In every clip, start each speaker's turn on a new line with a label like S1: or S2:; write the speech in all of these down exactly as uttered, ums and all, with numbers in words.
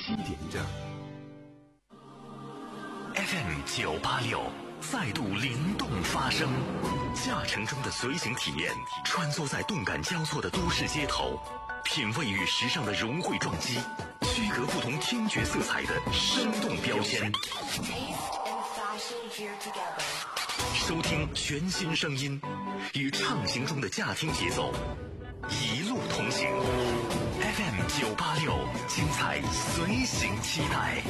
S1: 七点整。
S2: F M 九八六再度灵动发声，驾乘中的随行体验，穿梭在动感交错的都市街头，品味与时尚的融汇撞击，区隔不同听觉色彩的生动标签。收听全新声音，与畅行中的驾听节奏，一路同行。F M 九八六，精彩随行期待。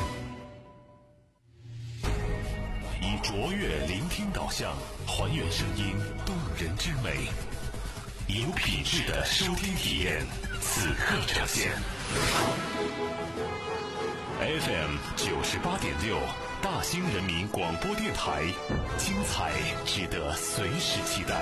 S2: 以卓越聆听导向，还原声音动人之美，以有品质的收听体验，此刻呈现。F M 九十八点六，大兴人民广播电台，精彩值得随时期待。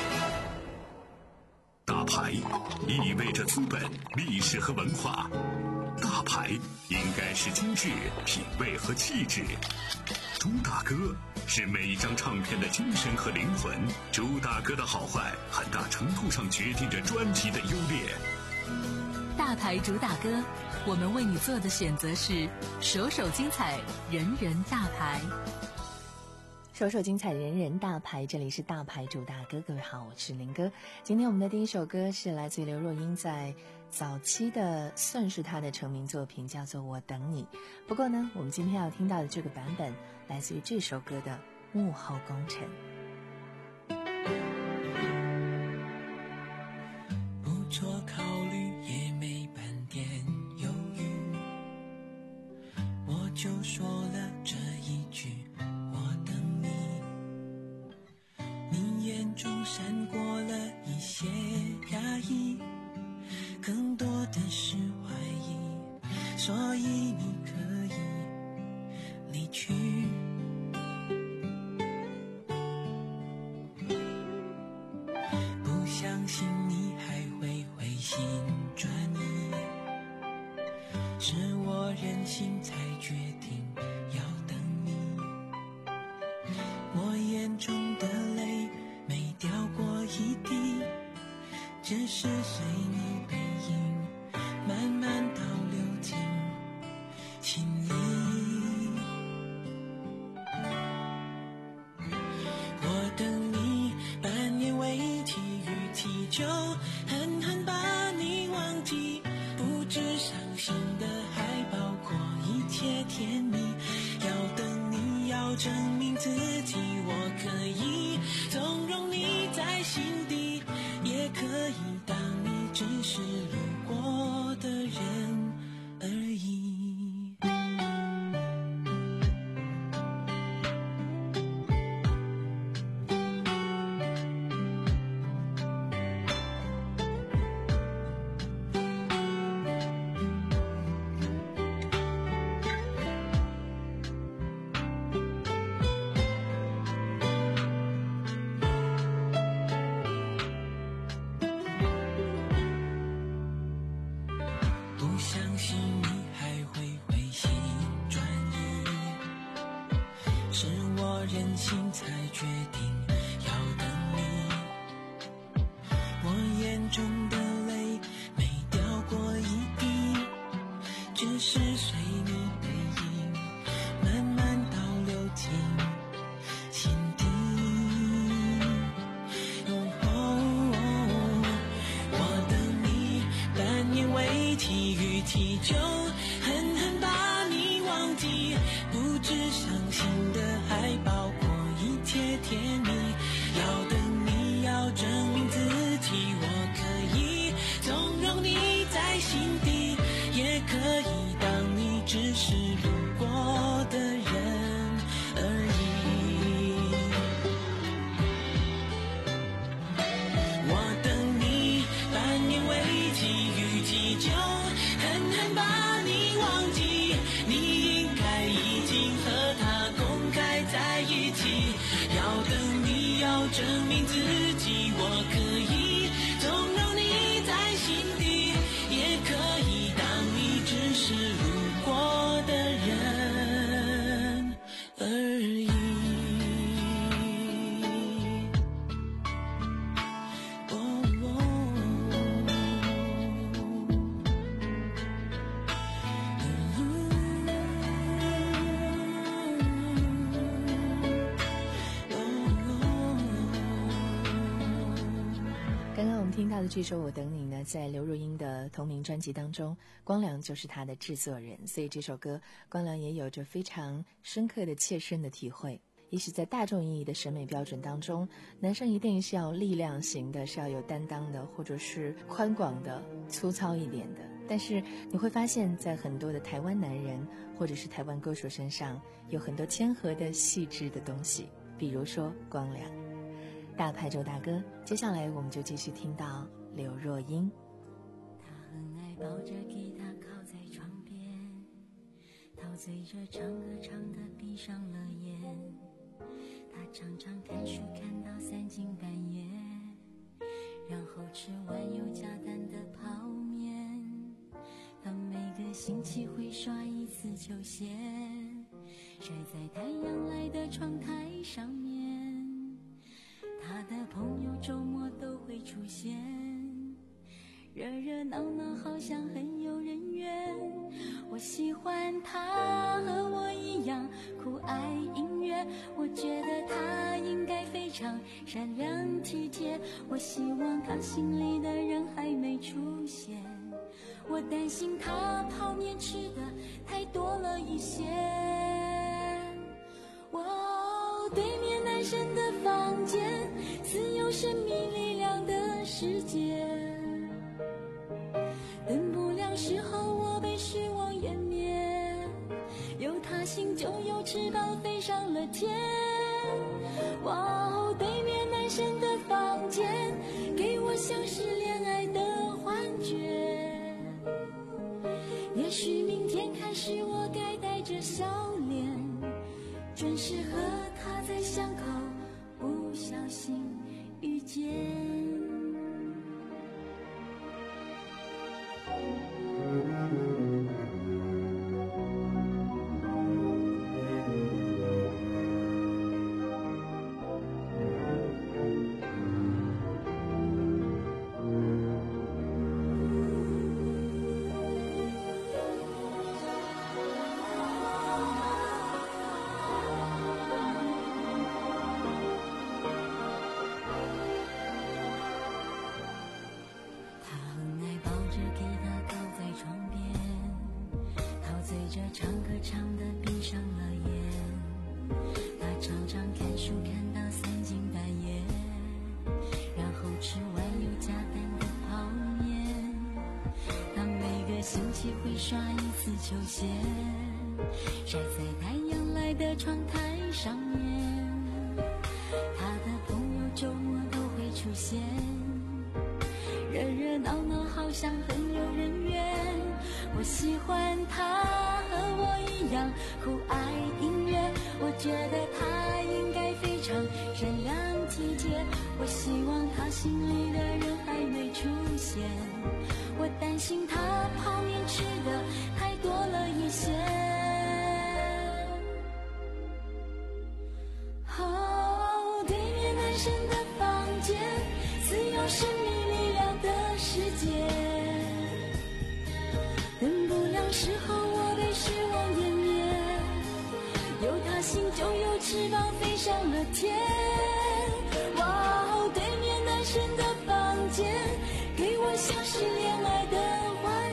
S2: 大牌意味着资本、历史和文化，大牌应该是精致、品味和气质。朱大哥是每一张唱片的精神和灵魂，朱大哥的好坏很大程度上决定着专辑的优劣。
S3: 大牌朱大哥，我们为你做的选择是首首精彩，人人大牌。
S4: 首首精彩，人人大牌，这里是大牌主大哥，各位好，我是林哥。今天我们的第一首歌是来自于刘若英在早期的，算是她的成名作品，叫做《我等你》。不过呢，我们今天要听到的这个版本来自于这首歌的幕后功臣。
S5: 不做考虑也没半点犹豫，我就说了这一句眼中闪过了一些压抑，更多的是怀疑，所以你可以离去。不相信你还会回心转意，是我任性才决定要等你。我眼中的泪没掉过一滴，只是随你背影慢慢倒流进心里。我等你半年为期与祈求，狠狠把你忘记，不止伤心的还包括一切甜蜜。要等你，要证明自己，我可以纵容你在心底，也可以当你只是路过的人而已。任性才决定要等你，我眼中的泪没掉过一滴，只是随你背影慢慢倒流进心底。哦，我等你半年为期与祈求，狠狠把你忘记，不止伤心的还包括一切甜蜜。要等你，要证明自己，我可以纵容你在心底，也可以当你只是路过的人而已。我等你半年为期与祈求，狠狠把你忘记，你应该已经和他公开在一起。要等你，要证明自己，我可以纵容你在心底，也可以当你只是路过的人而已。哦
S4: 听到的这首《我等你》呢，在刘若英的同名专辑当中，光良就是她的制作人，所以这首歌光良也有着非常深刻的切身的体会。也许在大众意义的审美标准当中，男生一定是要力量型的，是要有担当的，或者是宽广的、粗糙一点的。但是你会发现在很多的台湾男人或者是台湾歌手身上，有很多谦和的细致的东西，比如说光良。大牌周大哥，接下来我们就继续听到刘若英。
S1: 他很爱抱着吉他靠在床边，陶醉着唱歌唱得闭上了眼，他常常看书看到三更半夜，然后吃完有加蛋的泡面，他每个星期会刷一次球鞋，晒在太阳来的窗台上面，他的朋友周末都会出现，热热闹闹好像很有人缘。我喜欢他和我一样酷爱音乐，我觉得他应该非常善良体贴，我希望他心里的人还没出现，我担心他泡面吃的太多了一些。哦，对面男生的房间似有神秘力量的世界，等不了时候我被失望湮灭，有他心就有翅膀飞上了天。哇哦，对面男生的房间给我像是恋爱的幻觉，也许明天开始我该带着笑脸，准时和他在巷口不小心遇见。唱歌唱得闭上了眼，他常常看书看到三更半夜，然后吃完有加蛋的泡面，他每个星期会刷一次球鞋，晒在太阳来的窗台上面，他的朋友周末都会出现，热热闹闹好像很有人缘。我喜欢他和我一样酷爱音乐，我觉得他应该非常善良体贴，我希望他心里的人还没出现，我担心他泡面吃的太多了一些。哦，对面男生的房间似有神秘力量的世界，等不了时候我被失望湮灭，有他心就有翅膀飞上了天。哇哦，对面男生的房间给我像是恋爱的幻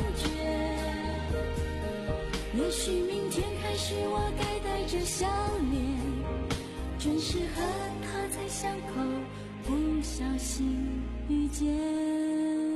S1: 觉，也许明天开始我该带着笑脸，准时和他在巷口不小心遇见。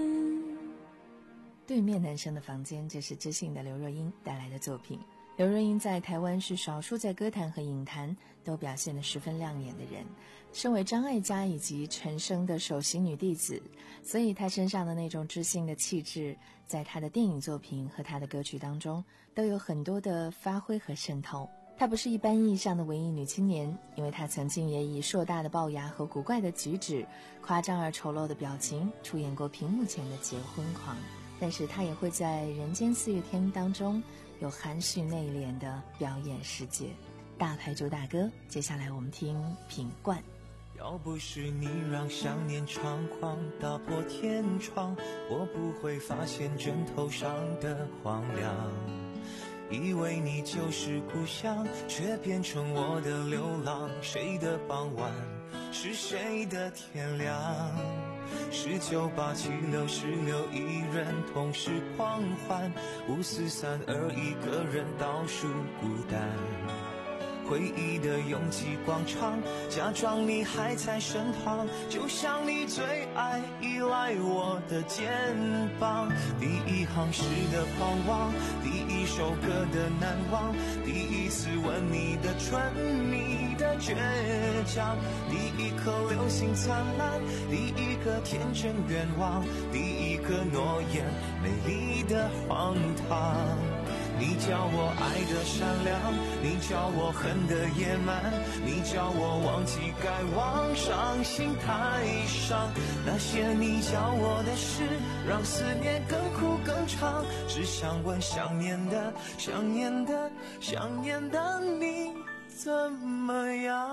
S4: 对面男生的房间，这是知性的刘若英带来的作品。刘若英在台湾是少数在歌坛和影坛都表现得十分亮眼的人，身为张艾嘉以及陈升的首席女弟子，所以她身上的那种知性的气质，在她的电影作品和她的歌曲当中都有很多的发挥和渗透。她不是一般意义上的文艺女青年，因为她曾经也以硕大的龅牙和古怪的举止、夸张而丑陋的表情出演过屏幕前的结婚狂，但是她也会在人间四月天当中有含蓄内敛的表演世界。大牌主打歌，接下来我们听品冠。
S6: 要不是你让想念猖狂打破天窗，我不会发现枕头上的荒凉。 以为你就是故乡，却变成我的流浪。谁的傍晚是谁的天亮？十九八七六十六，一人同时狂欢。五四三二，一个人倒数孤单。回忆的拥挤广场，假装你还在身旁，就像你最爱依赖我的肩膀。第一行诗的狂妄，第一首歌的难忘，第一次吻你的唇，你的倔强，第一颗流星灿烂，第一个天真愿望，第一个诺言美丽的荒唐。你叫我爱的善良，你叫我恨的野蛮，你叫我忘记该忘，伤心太伤。那些你教我的事，让思念更苦更长。只想问想念的想念的想念的你怎么样？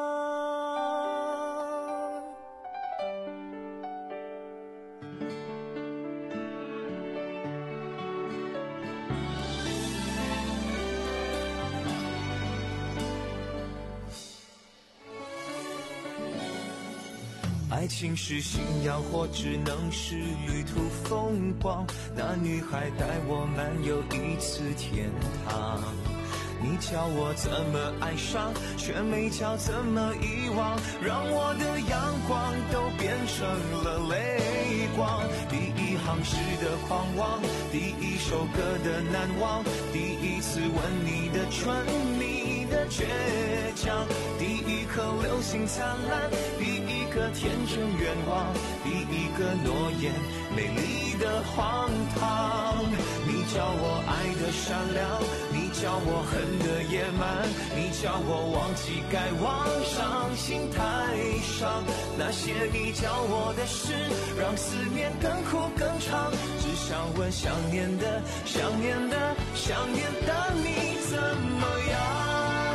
S6: 爱情是信仰，或只能是旅途风光。那女孩带我漫游一次天堂。你教我怎么爱上，却没教怎么遗忘，让我的阳光都变成了泪光。第一行诗的狂妄，第一首歌的难忘，第一次吻你的唇，你的倔强，第一颗流星灿烂，第一个天真愿望，第一个诺言美丽的荒唐。你教我爱的善良，你教我恨的野蛮，你教我忘记该忘，伤心太伤。那些你教我的事，让思念更苦更长。只想问想念的想念的想念的你怎么样？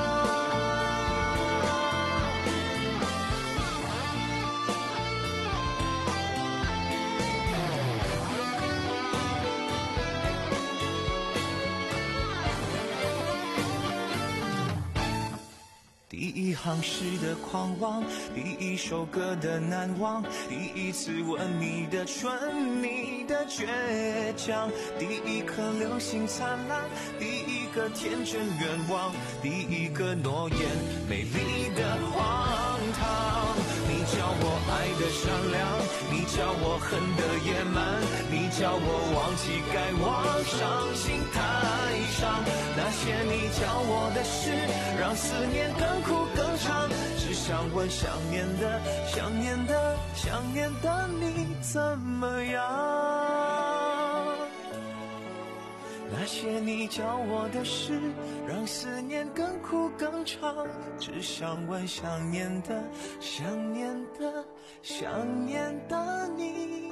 S6: 第一行诗的狂妄，第一首歌的难忘，第一次吻你的唇，你的倔强，第一颗流星灿烂，第一个天真愿望，第一个诺言美丽的荒唐。你教我爱的善良，你教我恨的野蛮，你教我忘记该忘，伤心太伤。那些你教我的事，让思念更苦更长。只想问想念的想念的想念的你怎么样？那些你教我的事，让思念更苦更长。只想问想念的想念的想念的你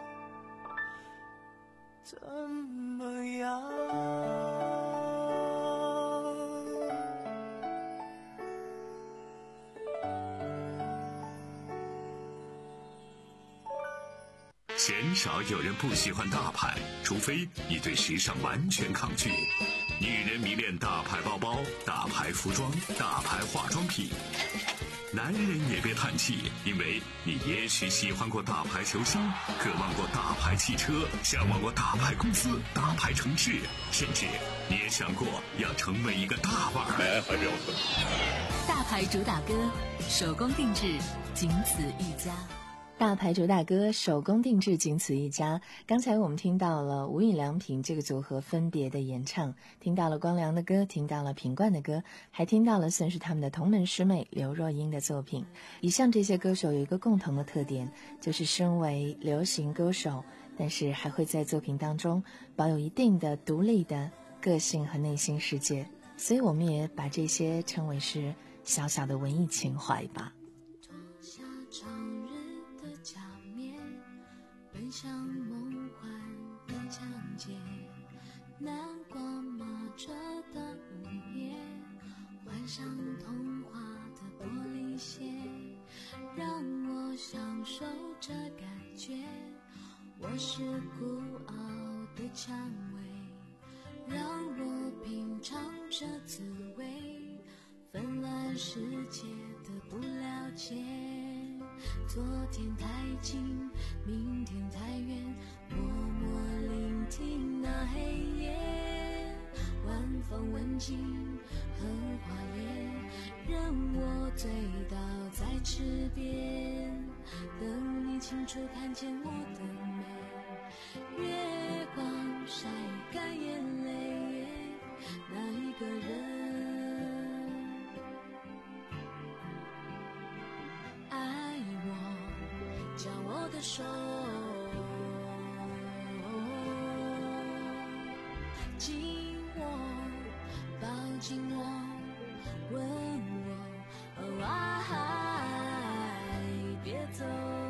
S6: 怎么样？
S2: 鲜少有人不喜欢大牌，除非你对时尚完全抗拒。女人迷恋大牌包包、大牌服装、大牌化妆品。男人也别叹气，因为你也许喜欢过大牌球星，渴望过大牌汽车，向往过大牌公司、大牌城市，甚至你也想过要成为一个大腕儿。
S3: 大牌主打歌，手工定制，仅此一家。
S4: 大牌主打歌手工定制，仅此一家。刚才我们听到了无印良品这个组合分别的演唱，听到了光良的歌，听到了品冠的歌，还听到了算是他们的同门师妹刘若英的作品。以上这些歌手有一个共同的特点，就是身为流行歌手，但是还会在作品当中保有一定的独立的个性和内心世界，所以我们也把这些称为是小小的文艺情怀吧。
S1: 奔向梦幻的疆界，南瓜马车的午夜，幻想童话的玻璃鞋，让我享受这感觉。我是孤傲的蔷薇，让我品这滋味，纷乱世界的不了解。昨天太近，明天太远，默默聆听那黑夜。晚风吻尽荷花叶，任我醉倒在池边，等你清楚看见我的美。月光晒干眼泪，那一个人爱我，将我的手紧握，抱紧我，问我，哦爱，别走。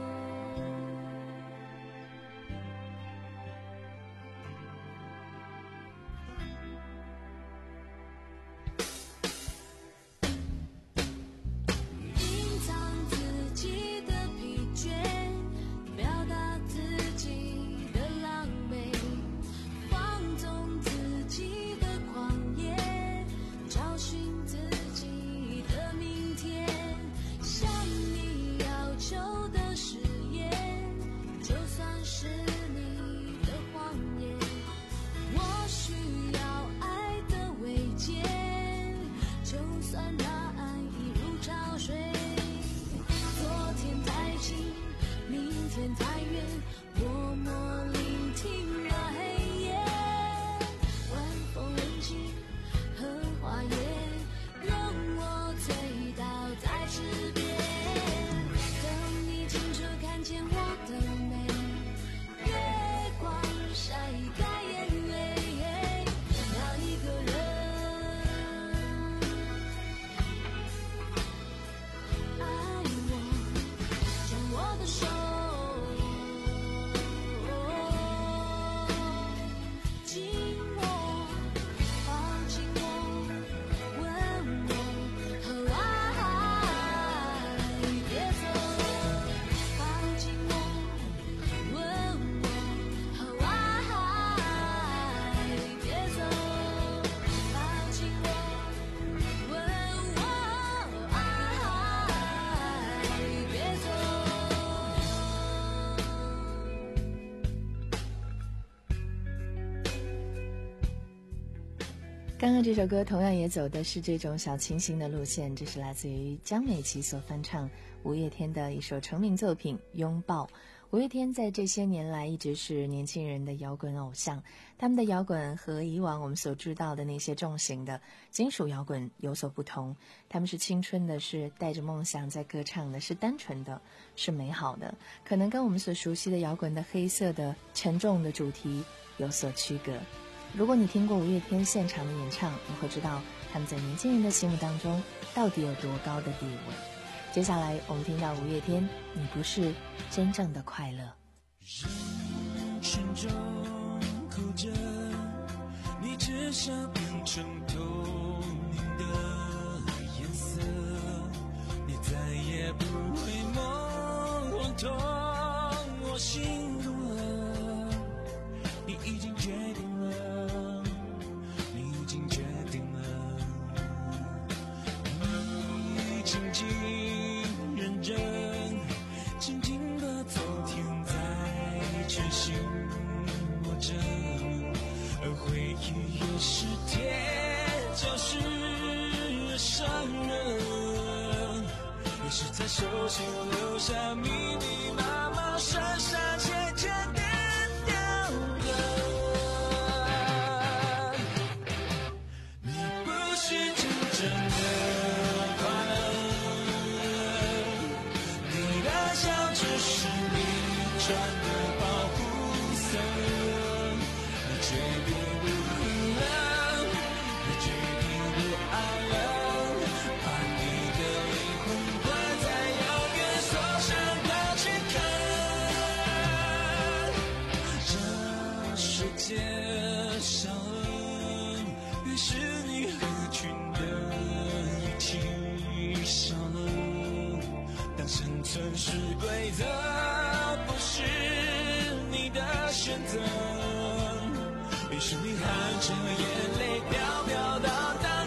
S4: 刚刚这首歌同样也走的是这种小清新的路线，这是来自于江美琪所翻唱五月天的一首成名作品《拥抱》。五月天在这些年来一直是年轻人的摇滚偶像，他们的摇滚和以往我们所知道的那些重型的金属摇滚有所不同，他们是青春的，是带着梦想在歌唱的，是单纯的，是美好的，可能跟我们所熟悉的摇滚的黑色的沉重的主题有所区隔。如果你听过五月天现场的演唱，你会知道他们在年轻人的心目当中到底有多高的地位。接下来我们听到五月天，你不是真正的快乐。
S5: 人群中哭着，你至少变成透明的颜色，你再也不会梦痛我心了，你已经决定了，你已经决定了，你静静认真，静静的昨天在全心握着，而回忆有时铁就是伤人，也是在手心留下密密麻麻删删减减点掉的。你不是真正的快乐，你的笑只是你穿的保护色，你决定不恨了，你决定不爱了，把你的灵魂关在遥远锁上的躯壳。这世界上于是你合群的一起少了，当生存是规则，不是你的选择，于是你含着眼泪飘飘到大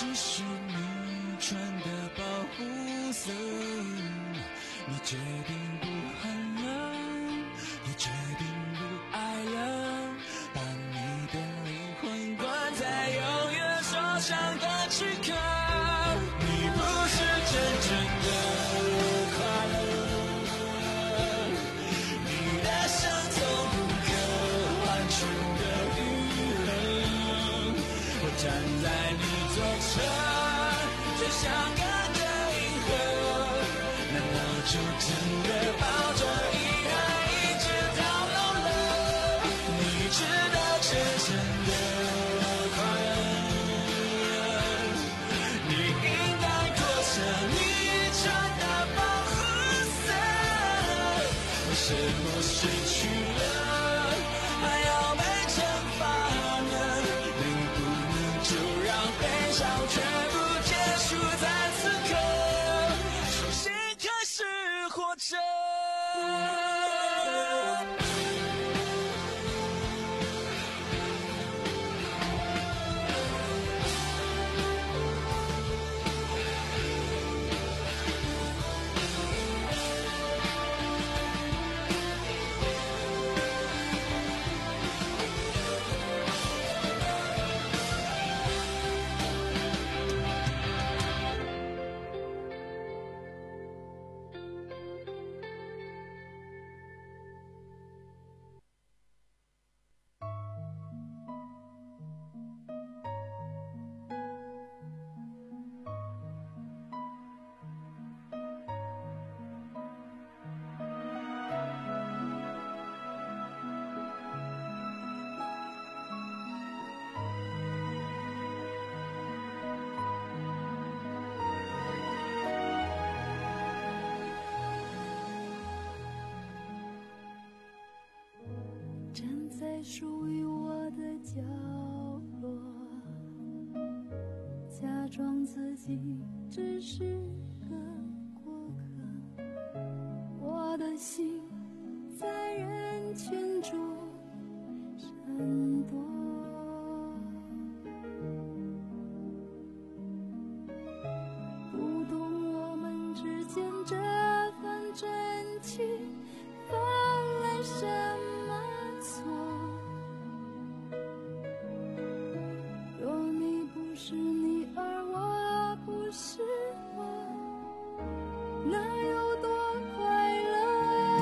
S5: 只是你穿的保护色，你决定不寒冷，你决定不爱了，把你的灵魂关在永远受伤的躯壳。你不是真正的快乐，你的伤痛不可完全的愈合。我站在你左侧，就像个的银河，难道就真的抱着遗憾一直到老了？你值得真正的快乐，你应该过着你穿的保护色。为什么失去了还要被惩罚呢？能不能就让悲伤全部结束在此刻，重新开始活着。
S1: 站在属于我的角落，假装自己只是个过客，我的心在人群中闪躲，不懂我们之间这份真情犯了什么错。若你不是你，而我不是我，那有多快乐？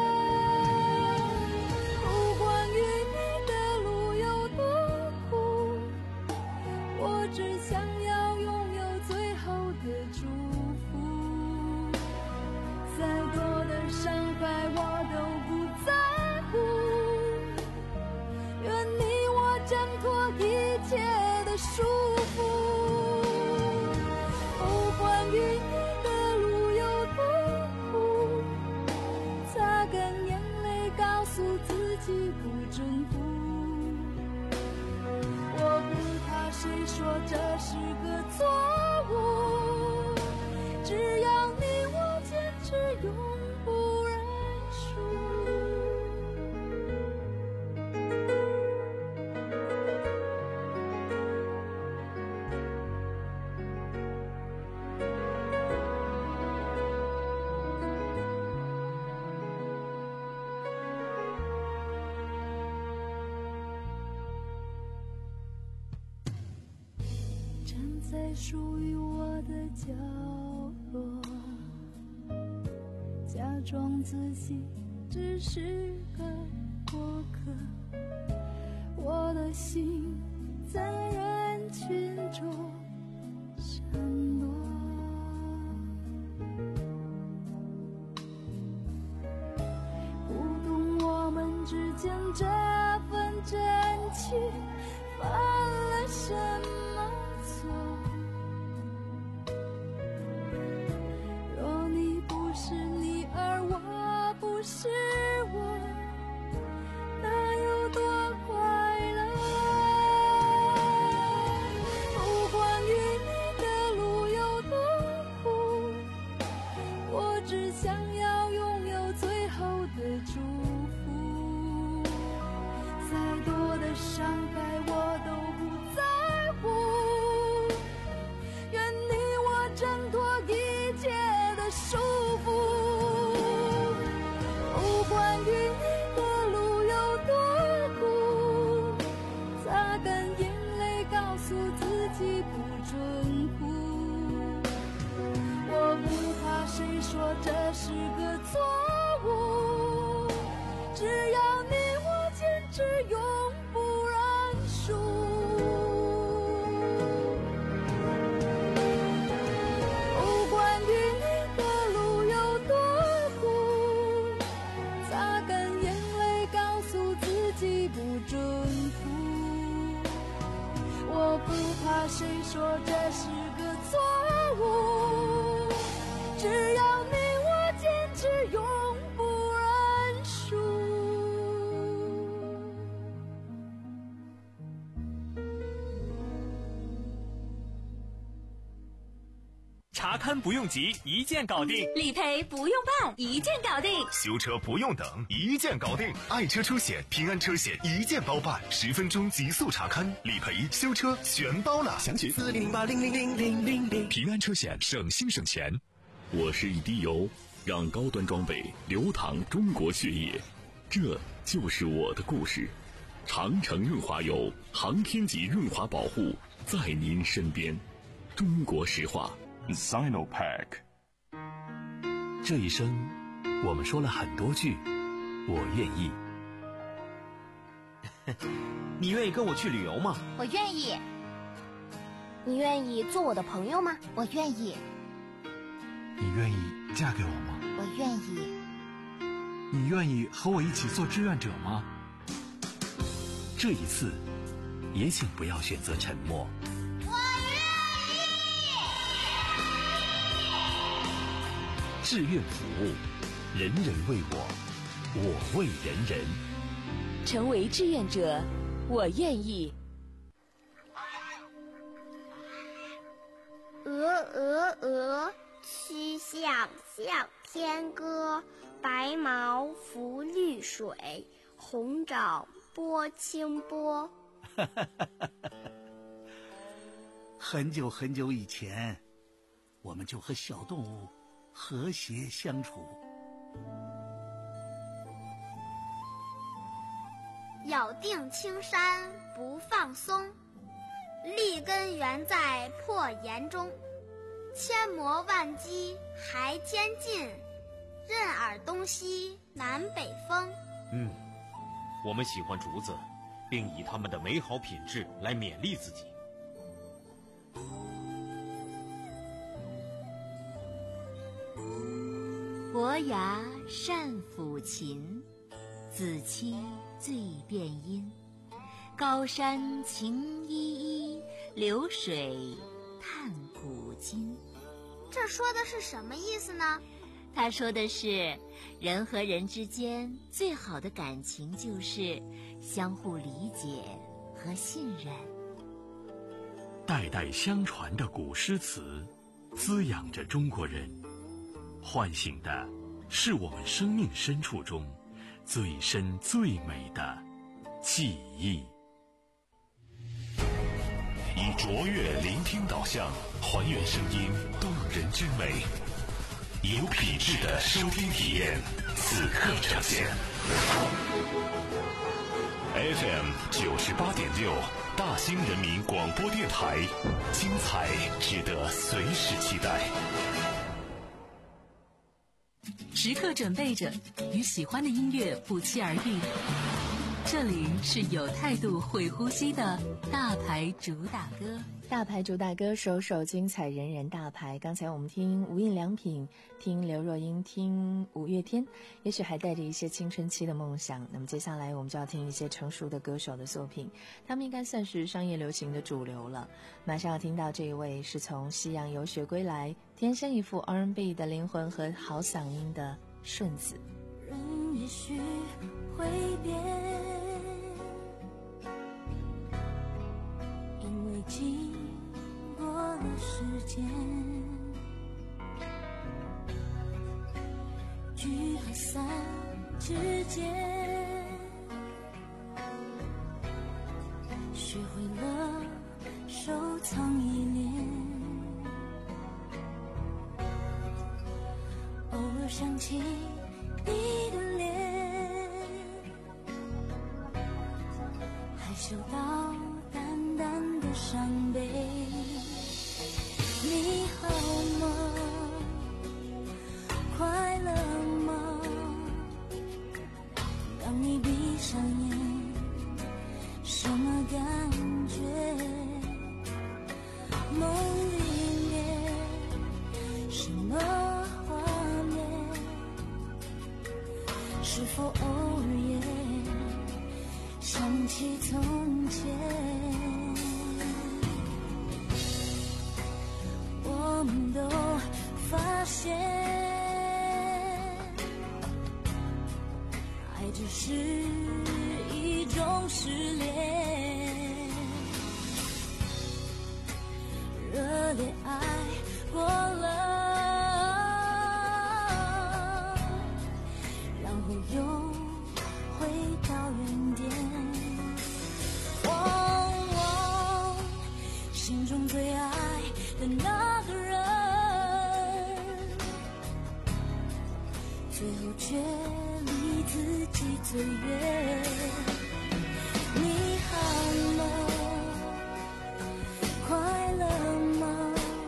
S1: 不管与你的路有多苦，我只想要拥有最后的祝福。再多的伤害我都不在乎，愿你我挣脱一切的束缚。不管与你的路有多苦，擦干眼泪告诉自己不征服。我不怕谁说这是个错误，只要你我坚持永不认输。站在属于我的角落，假装自己只是个过客，我的心在人群中闪躲，不懂我们之间这份真情犯了什么错。若你不是你，而我不是我，那有多快乐？不管与你的路有多苦，我只想要拥有最后的祝福。再多的伤害
S7: 说这是个错误，只要你我坚持永不认输。不管与你的路有多苦，擦干眼泪告诉自己不准哭。我不怕谁说这是个错误，只要你我坚持永不认输。
S8: 查勘不用急，一键搞定；
S3: 理赔不用办，一键搞定；
S9: 修车不用等，一键搞定。爱车出险，平安车险一键包办，十分钟极速查勘、理赔、修车全包了。
S10: 详询四零零八零零零零零零。
S2: 平安车险，省心省钱。我是一滴油，让高端装备流淌中国血液，这就是我的故事。长城润滑油，航天级润滑保护，在您身边。中国石化。
S11: Sinopack。
S12: 这一生我们说了很多句我愿意。
S13: 你愿意跟我去旅游吗？
S14: 我愿意。你愿意做我的朋友吗？我愿意。
S15: 你愿意嫁给我吗？
S14: 我愿意。
S15: 你愿意和我一起做志愿者吗？
S12: 这一次也请不要选择沉默。志愿服务，人人为我，我为人人。
S16: 成为志愿者，我愿意。
S17: 鹅鹅鹅，曲项向天歌。白毛浮绿水，红掌拨清波。
S18: 很久很久以前，我们就和小动物和谐相处。
S17: 咬定青山不放松，立根原在破岩中。千磨万击还坚劲，任尔东西南北风。
S13: 嗯，我们喜欢竹子，并以它们的美好品质来勉励自己。
S19: 伯牙善抚琴，子期最辨音。高山晴依依，流水叹古今。
S17: 这说的是什么意思呢？
S19: 他说的是，人和人之间最好的感情就是相互理解和信任。
S12: 代代相传的古诗词，滋养着中国人，唤醒的是我们生命深处中最深最美的记忆。
S2: 以卓越聆听导向，还原声音动人之美，有品质的收听体验，此刻呈现。F M 九十八点六，大兴人民广播电台，精彩值得随时期待。
S3: 时刻准备着与喜欢的音乐不期而遇。这里是有态度会呼吸的大牌主打歌。
S4: 大牌主打歌，首首精彩，人人大牌。刚才我们听无印良品，听刘若英，听五月天，也许还带着一些青春期的梦想。那么接下来我们就要听一些成熟的歌手的作品，他们应该算是商业流行的主流了。马上要听到这一位是从西洋游学归来，天生一副 R and B 的灵魂和好嗓音的顺子。
S7: 人也许会变，因为经过了时间，聚和散之间，学会了收藏依恋，偶尔想起你的脸，害羞到淡淡的伤悲。你好吗？
S1: 是否偶尔也想起从前？我们都发现，爱只是一种失恋，热烈爱过了，然后又回到原点。哦，我心中最爱的那个人，最后却离自己最远。你好吗？快乐吗？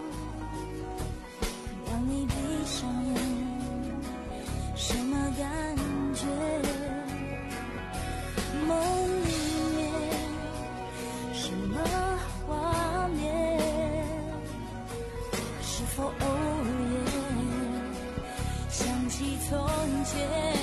S1: 让你闭上眼，什么感觉？梦里面什么画面？是否偶尔也想起从前？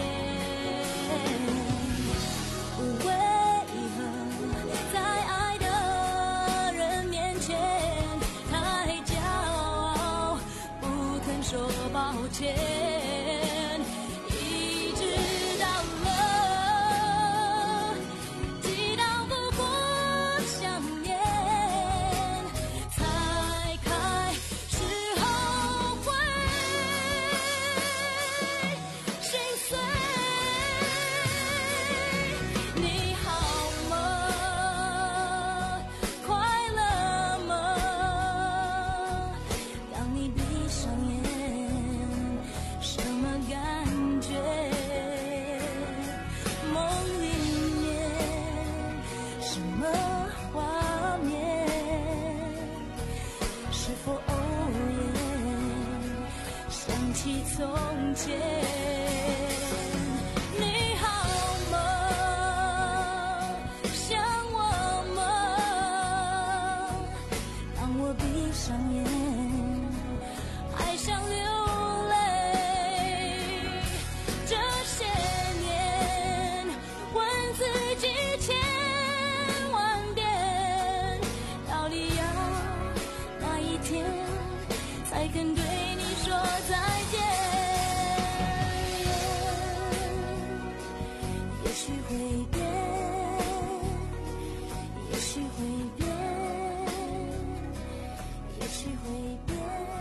S1: 为何在爱的人面前太骄傲，不肯说抱歉？一直到了抵挡不过想念，才开始后悔心碎。你好吗？快乐吗？当你闭上眼，什么感觉？梦里面什么画面？是否偶尔也想起从前？你好吗？想我吗？当我闭上眼，还想流泪。这些年，问自己千万遍，到底要哪一天才肯对你说再见？也许会变，也许会变，也许会变。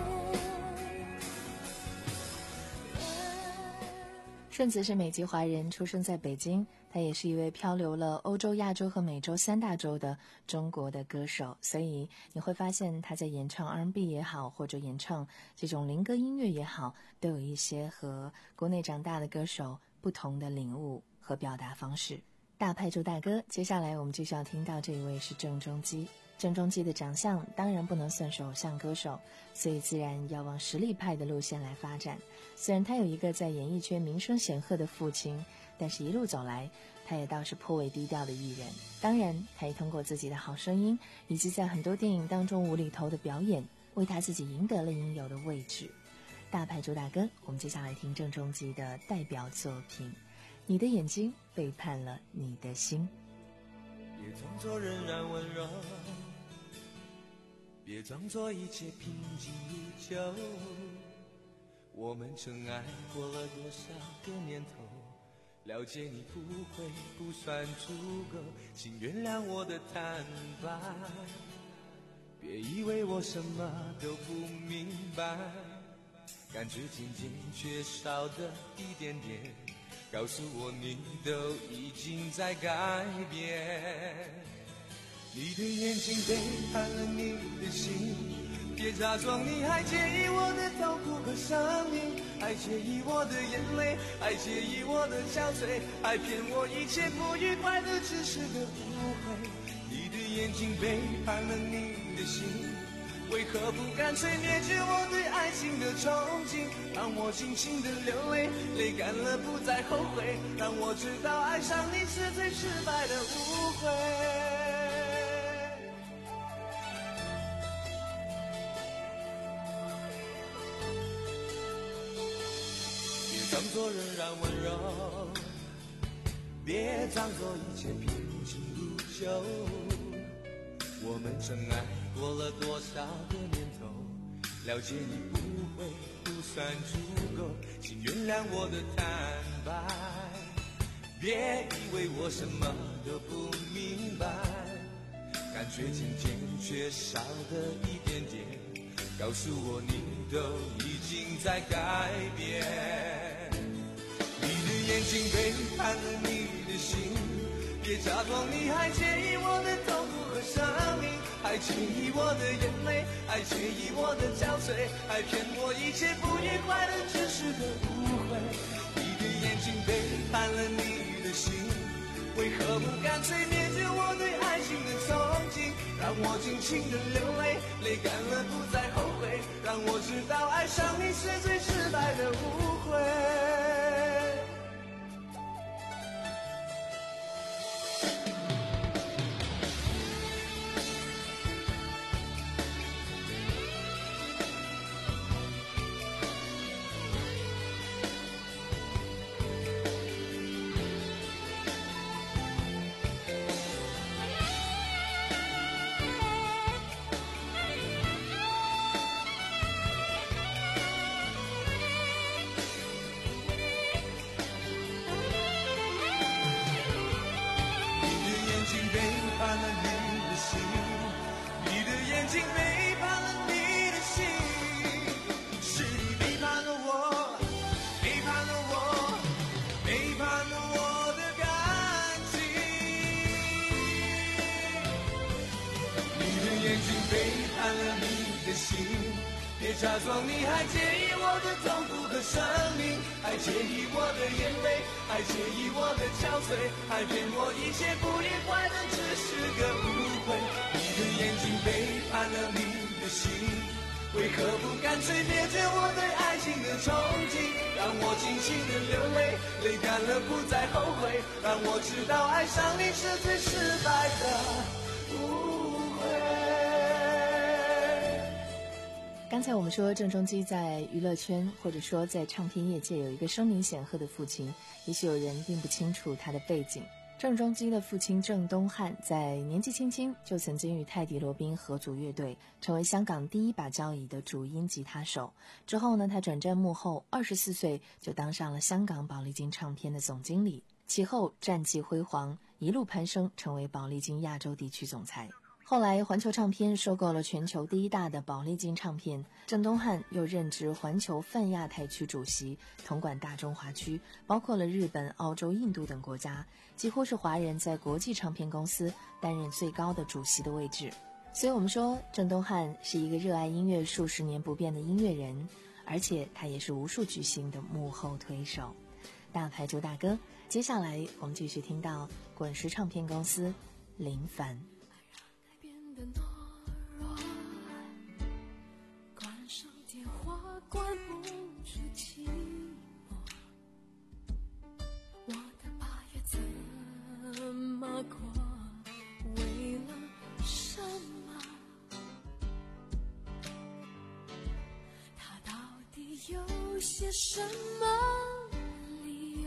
S4: 顺子是美籍华人，出生在北京。他也是一位漂流了欧洲、亚洲和美洲三大洲的中国的歌手，所以你会发现他在演唱 R and B 也好，或者演唱这种灵歌音乐也好，都有一些和国内长大的歌手不同的领悟和表达方式。大派驻大哥，接下来我们就需要听到这一位是郑中基。郑中基的长相当然不能算是偶像歌手，所以自然要往实力派的路线来发展。虽然他有一个在演艺圈名声显赫的父亲，但是一路走来他也倒是颇为低调的艺人。当然他也通过自己的好声音以及在很多电影当中无厘头的表演，为他自己赢得了应有的位置。大派驻大哥，我们接下来听郑中基的代表作品《你的眼睛背叛了你的心》。
S6: 别装作仍然温柔，别装作一切平静依旧。我们曾爱过了多少个年头，了解你不会不算足够，请原谅我的坦白。别以为我什么都不明白，感觉渐渐缺少的一点点，告诉我你都已经在改变。你的眼睛背叛了你的心，别假装你还介意我的痛苦和伤心，还介意我的眼泪，还介意我的憔悴，还骗我一切不愉快的只是个误会。你的眼睛背叛了你的心，为何不干脆灭绝我对爱情的憧憬，让我尽情的流泪，泪干了不再后悔，让我知道爱上你是最失败的误会。别装作仍然温柔，别装作一切平静如旧。我们真爱过了多少个年头，了解你不会不算足够，请原谅我的坦白，别以为我什么都不明白，感觉渐渐缺少的一点点，告诉我你都已经在改变。你的眼睛背叛了你的心，别假装你还介意我的痛苦和生命，还介意我的眼泪，还介意我的憔悴，还骗我一切不愉快的只是个误会。你的眼睛背叛了你的心，为何不干脆灭绝我对爱情的憧憬，让我尽情的流泪，泪干了不再后悔，让我知道爱上你是最失败的误会。别假装你还介意我的痛苦和生命，还介意我的眼泪，还介意我的憔悴，还骗我一切不愉快的只是个误会。你的眼睛背叛了你的心，为何不干脆灭绝我对爱情的憧憬，让我尽情的流泪，泪干了不再后悔，让我知道爱上你是最失败的误会。
S4: 刚才我们说郑中基在娱乐圈或者说在唱片业界有一个声名显赫的父亲，也许有人并不清楚他的背景。郑中基的父亲郑东汉在年纪轻轻就曾经与泰迪罗宾合组乐队，成为香港第一把交椅的主音吉他手。之后呢，他转战幕后，二十四岁就当上了香港宝丽金唱片的总经理，其后战绩辉煌，一路攀升，成为宝丽金亚洲地区总裁。后来环球唱片收购了全球第一大的宝丽金唱片，郑东汉又任职环球泛亚太区主席，统管大中华区，包括了日本、澳洲、印度等国家，几乎是华人在国际唱片公司担任最高的主席的位置。所以我们说郑东汉是一个热爱音乐数十年不变的音乐人，而且他也是无数巨星的幕后推手。大牌主打歌，接下来我们继续听到滚石唱片公司林凡。
S7: 的懦弱，关上电话，关不住寂寞。我的八月怎么过？为了什么？他到底有些什么理由？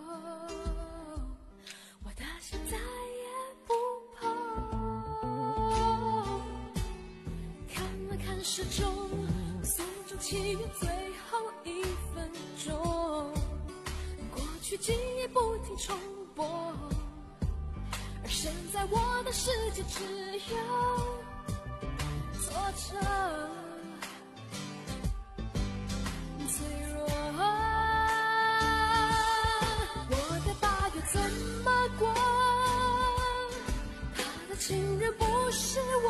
S7: 我的心再也不时钟随着七月最后一分钟，过去记忆不停重播，而现在我的世界只有挫折脆弱。我的八月怎么过？他的情人不是我，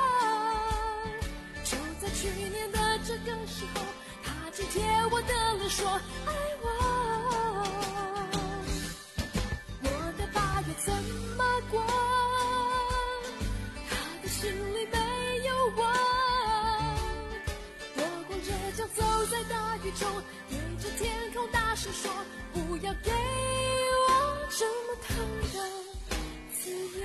S7: 去年的这个时候，他紧贴我的脸说爱我。我的八月怎么过？他的心里没有我。我光着脚走在大雨中，对着天空大声说，不要给我这么疼的自由。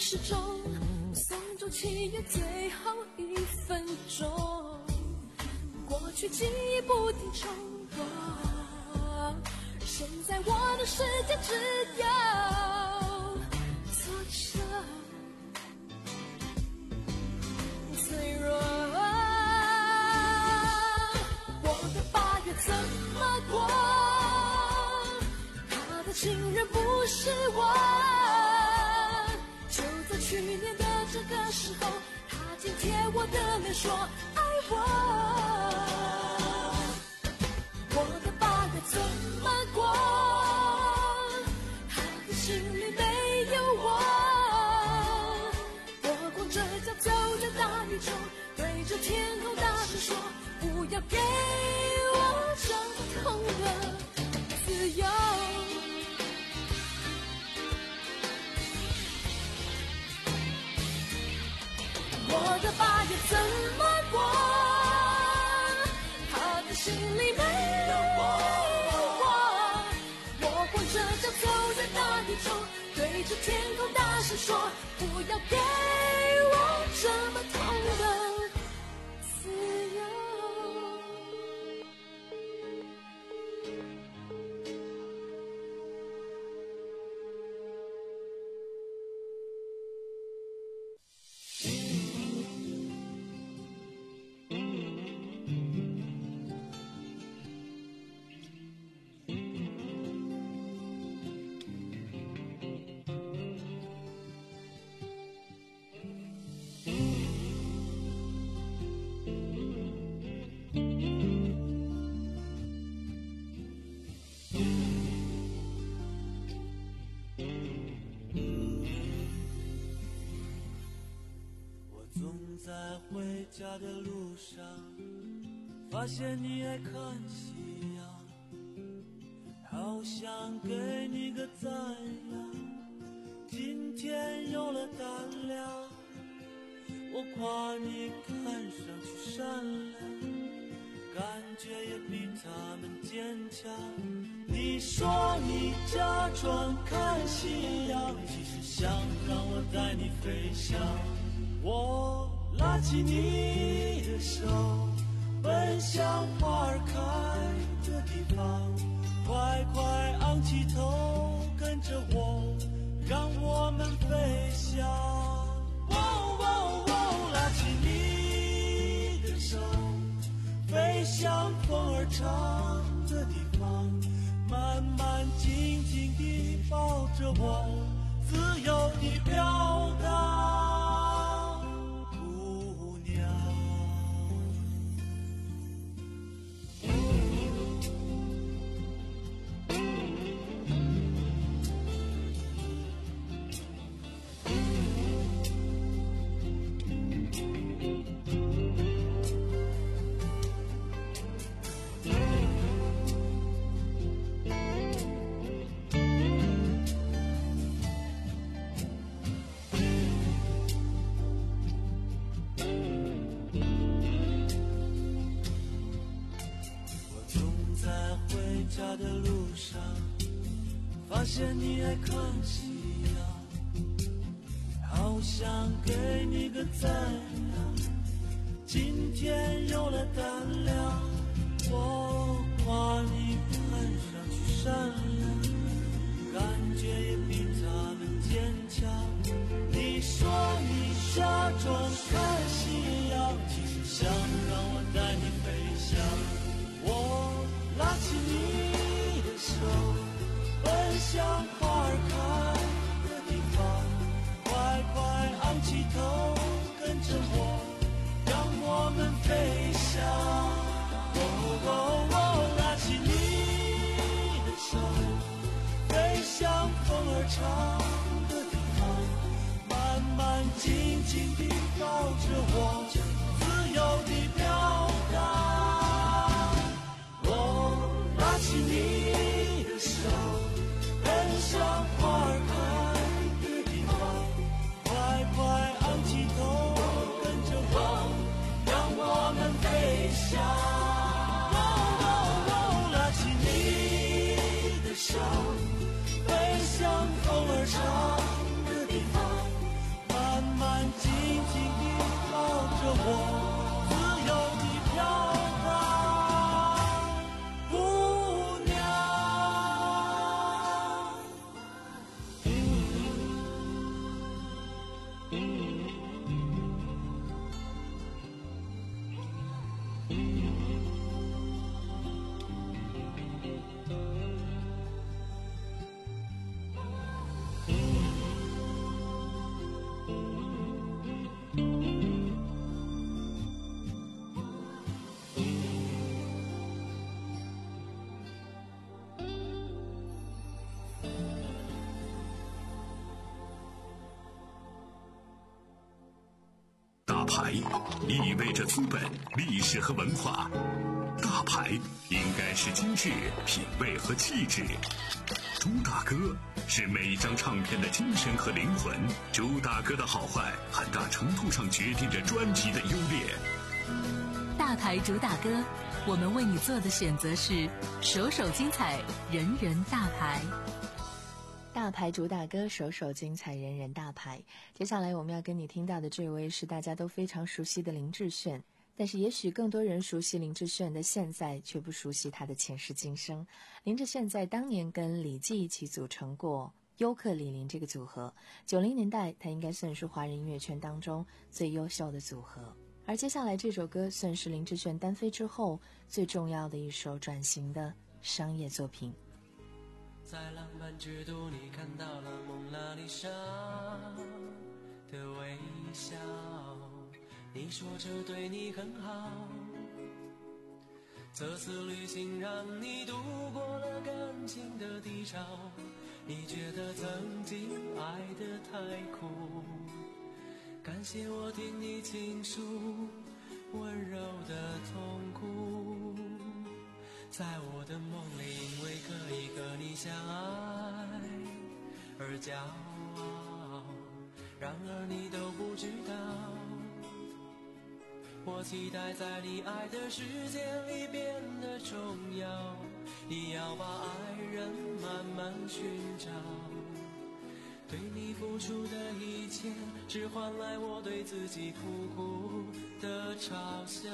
S7: 时钟，送走七月最后一分钟，过去记忆不停重播，现在我的世界只有挫折脆弱。我的八月怎么过？他的情人不是我，就在去年的这个时候，他紧贴我的脸说爱我。我的八月怎么过？他的心里没有我，我光着脚走在大雨中，对着天空大声说，不要给我这么痛的自由。我的八月怎么过？他的心里没有我，我光着脚走在大雨中，对着天空大声说，不要给我这么痛的自由。
S11: 在回家的路上，发现你爱看夕阳，好想给你个赞扬。今天有了胆量，我夸你看上去善良，感觉也比他们坚强。你说你假装看夕阳，其实想让我带你飞翔。我拉起你的手，奔向花儿开的地方，快快昂起头，跟着我，让我们飞翔。哦哦哦，拉起你的手，飞向风儿长的地方，慢慢静静地抱着我，自由地飘荡。家的路上，发现你爱看夕阳，好想给你个赞扬。今天有了胆量，我夸你看上去善良，感觉也比他们坚强。你说你假装看夕阳，其实想让我带你飞翔。我拉起你的手，奔向花儿开的地方，快快昂起头，跟着我，让我们飞翔。
S2: 牌意味着资本、历史和文化，大牌应该是精致、品味和气质。朱大哥是每一张唱片的精神和灵魂，朱大哥的好坏很大程度上决定着专辑的优劣。
S3: 大牌主打歌，我们为你做的选择是首首精彩，人人大牌。
S4: 大牌主打歌，首首精彩，人人大牌。接下来我们要跟你听到的这位是大家都非常熟悉的林志炫，但是也许更多人熟悉林志炫的现在，却不熟悉他的前世今生。林志炫在当年跟李记一起组成过优客李林这个组合，九零年代他应该算是华人音乐圈当中最优秀的组合。而接下来这首歌算是林志炫单飞之后最重要的一首转型的商业作品。
S11: 在浪漫之都，你看到了蒙娜丽莎的微笑，你说这对你很好，这次旅行让你度过了感情的低潮，你觉得曾经爱得太苦，感谢我听你倾诉温柔的痛苦，在我的梦里因为可以和你相爱而骄傲，然而你都不知道，我期待在你爱的世界里变得重要，你要把爱人慢慢寻找，对你付出的一切只换来我对自己苦苦的嘲笑。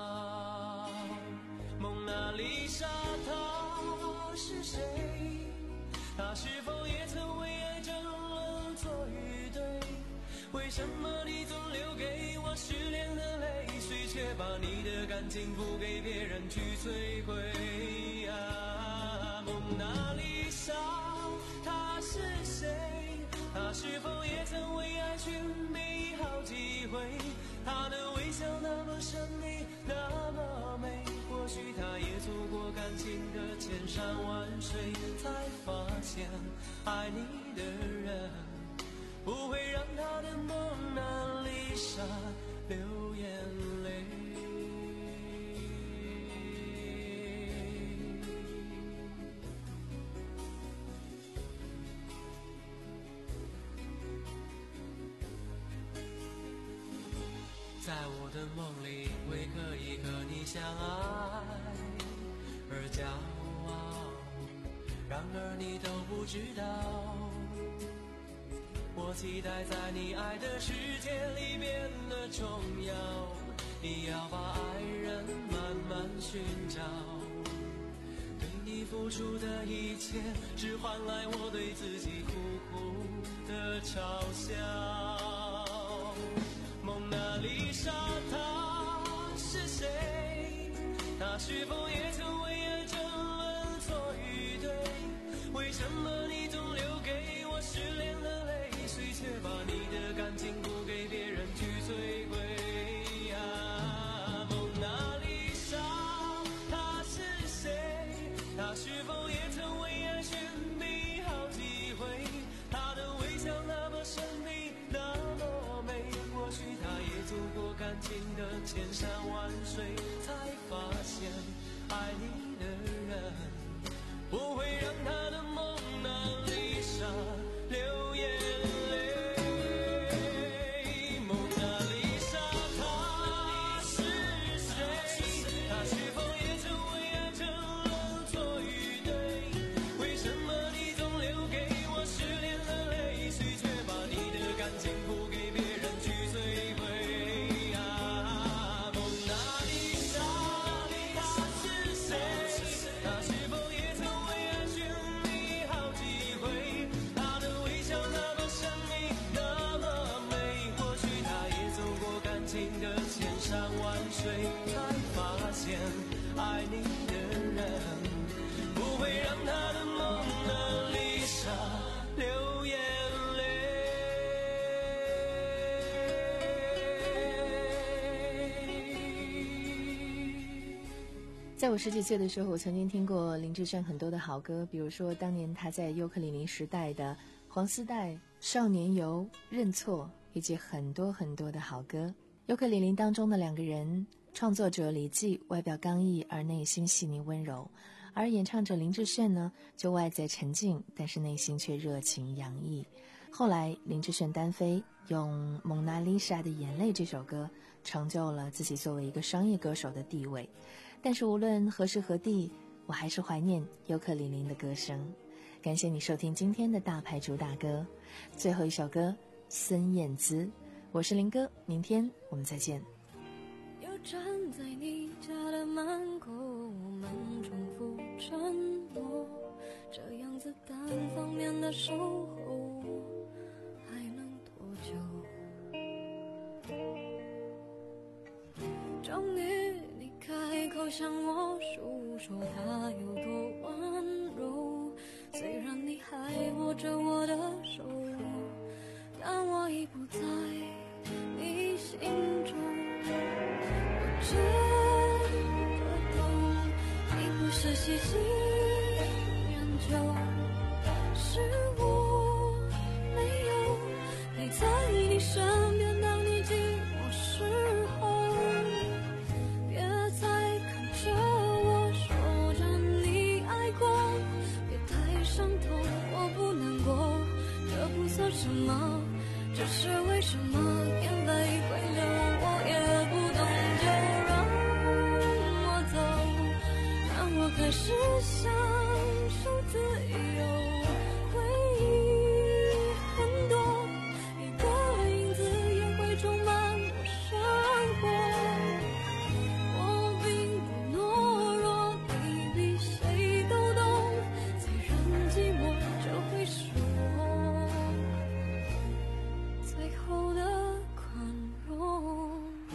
S11: 蒙娜丽莎她是谁？她是否也曾为爱争论错与对？为什么你总留给我失恋的泪水，却把你的感情付给别人去摧毁啊？蒙娜丽莎她是谁？她是否也曾为爱寻觅好几回？她的微笑那么神秘，那么美，或许她也走过感情的千山万水，才发现爱你的人不会让她的蒙娜丽莎流眼泪。在我的梦里，为可以和你相爱而骄傲，然而你都不知道，我期待在你爱的世界里变得重要，你要把爱人慢慢寻找，对你付出的一切只换来我对自己苦苦的嘲笑。蒙娜丽莎她是谁？她是否也曾为爱争论错与对？为什么你总留给我失恋的泪水，却把你的感情付给别人去摧毁啊？蒙娜丽莎她是谁？她是否也曾为爱寻觅好几回？她的微笑那么神秘，那么美，或许她也走过感情的千山万水，才发现爱你的人不会让她的蒙娜丽莎流眼泪。蒙娜丽莎她是谁？她是否也曾为爱争论错与对？为什么你总留给我失恋的泪水，却把你的感情付给别人去摧毁啊？蒙娜丽莎她是谁？她是否也曾为爱寻觅好几回？她的微笑那么神秘，那么美，或许她也走过感情的千山万水，才发现爱你的人不会让她的蒙娜丽莎流眼泪。
S4: 在我十几岁的时候，我曾经听过林志炫很多的好歌，比如说当年他在优客李林时代的黄丝带、少年游、认错，以及很多很多的好歌。 尤克里里当中的两个人，创作者李济外表刚毅而内心细腻温柔，而演唱者林志炫呢，就外在沉静，但是内心却热情洋溢。后来林志炫单飞，用《蒙娜丽莎的眼泪》这首歌成就了自己作为一个商业歌手的地位。但是无论何时何地，我还是怀念尤克里里的歌声。感谢你收听今天的大牌主打歌，最后一首歌孙燕姿。我是林哥，明天我们再见。
S7: 又站在你家的门口，我们重复沉默，这样子单方面的守候还能多久？终于你开口向我诉说他有多温柔，虽然你还握着我的手，但我已不在你心中。我真的懂，你不是细心研究，是我没有陪在你身边，当你寂寞时候，别再看着我说着你爱过，别太伤痛，我不难过，这不算什么，只是为什么眼泪会流，我也不懂，就让我走，让我开始享受自由。回忆很多，你的影子也会充满我生活。我并不懦弱，你比谁都懂，虽然寂寞这会是我最后的宽容。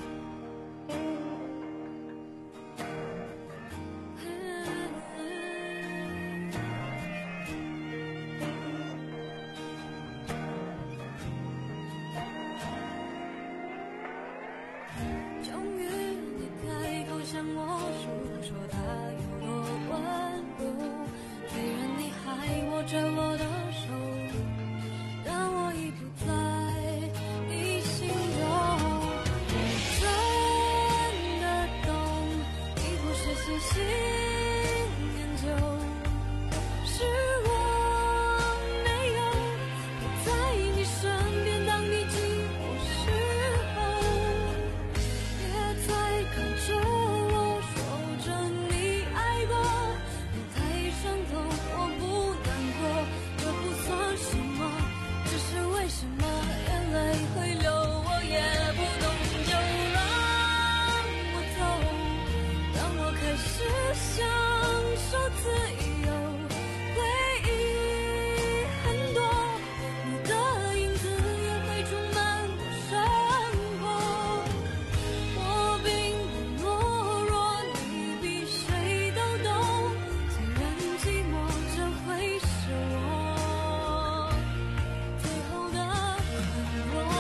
S7: 终于你开口向我诉说他有多温柔，虽然你还握着我的手，但我已不在你心中。我真的懂，你不是细心研究，是我没有陪在你身边，当你寂寞时候，别再看着我说着你爱过，别太伤痛，我不难过，这不算什么，只是为什么眼泪会流，我也不懂，就让我走，让我开始享受自由。回忆很多，你的影子也会充满我生活。我并不懦弱，你比谁都懂，虽然寂寞这会是我最后的宽容。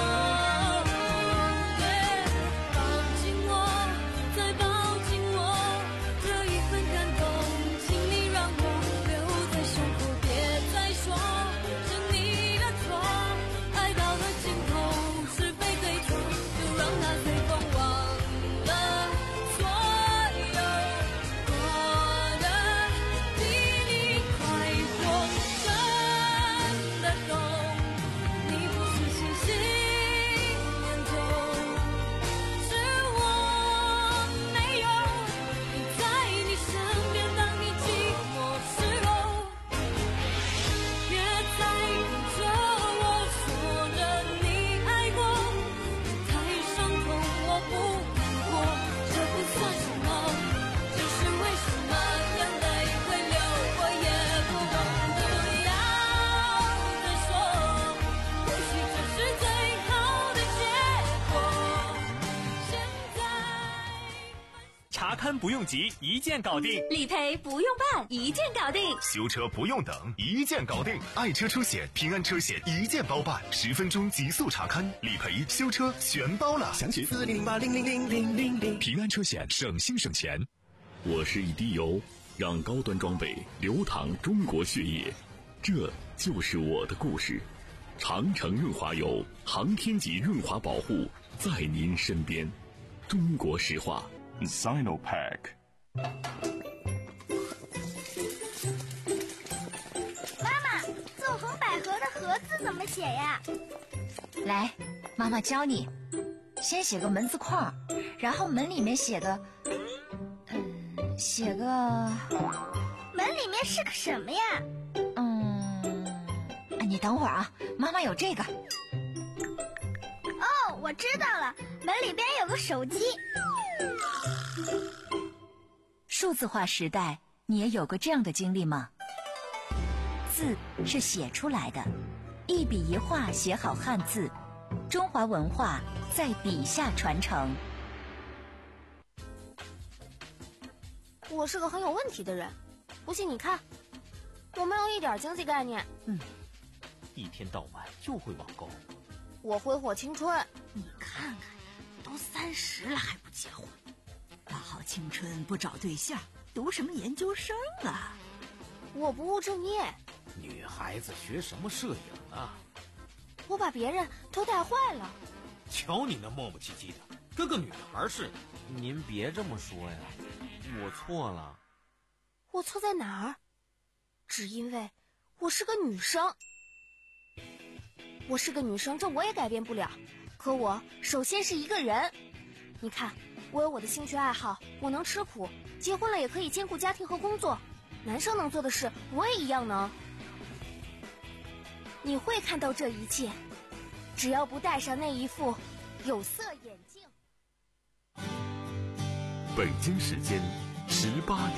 S7: 抱紧我，再抱紧我，这一份感动，请你让我留在胸口，别再说是你的错，爱到了尽头，是非对错，就让它随风忘了所有，过得比你快活。真的懂，你不是细心研究，是我没有陪在你身边，当你寂寞时候，别再看着我说着你爱过，别太伤痛，我不难过，这不算什么，只是为什么眼泪会流，我也不懂，不要再说，或许这是最好的结果。现在
S8: 查勘不用急，一键搞定；
S16: 理赔不用办，一键搞定；
S9: 修车不用等，一键搞定。爱车出险，平安车险一键包办，十分钟极速查勘、理赔、修车全包了。
S10: 详情四零零八零零零零零零。
S2: 平安车险，省心省钱。我是一滴油，让高端装备流淌中国血液，这就是我的故事。 长城润滑油，航天级润滑保护，在您身边。中国石化 Sinopack。
S17: 妈妈，纵横捭阖的阖字怎么写呀？
S19: 来，妈妈教你。先写个门字框，然后门里面写个，嗯，写个。
S17: 门里面是个什么呀？
S19: 嗯，你等会儿啊，妈妈有这个。
S17: 哦，我知道了，门里边有个手机。
S19: 数字化时代，你也有过这样的经历吗？字是写出来的，一笔一画写好汉字，中华文化在笔下传承。
S14: 我是个很有问题的人，不信你看，我没有一点经济概念。
S13: 嗯，一天到晚就会网购。
S14: 我挥霍青春。
S20: 你看看，都三十了还不结婚，大好青春不找对象，读什么研究生啊？
S14: 我不务正业。
S13: 女孩子学什么摄影啊？
S14: 我把别人都带坏了。
S13: 瞧你那磨磨唧唧的，跟个女孩似的。您别这么说呀，我错了。
S14: 我错在哪儿？只因为我是个女生。我是个女生，这我也改变不了。可我首先是一个人。你看，我有我的兴趣爱好，我能吃苦，结婚了也可以兼顾家庭和工作。男生能做的事，我也一样能。你会看到这一切，只要不戴上那一副有色眼镜。
S2: 北京时间十八点。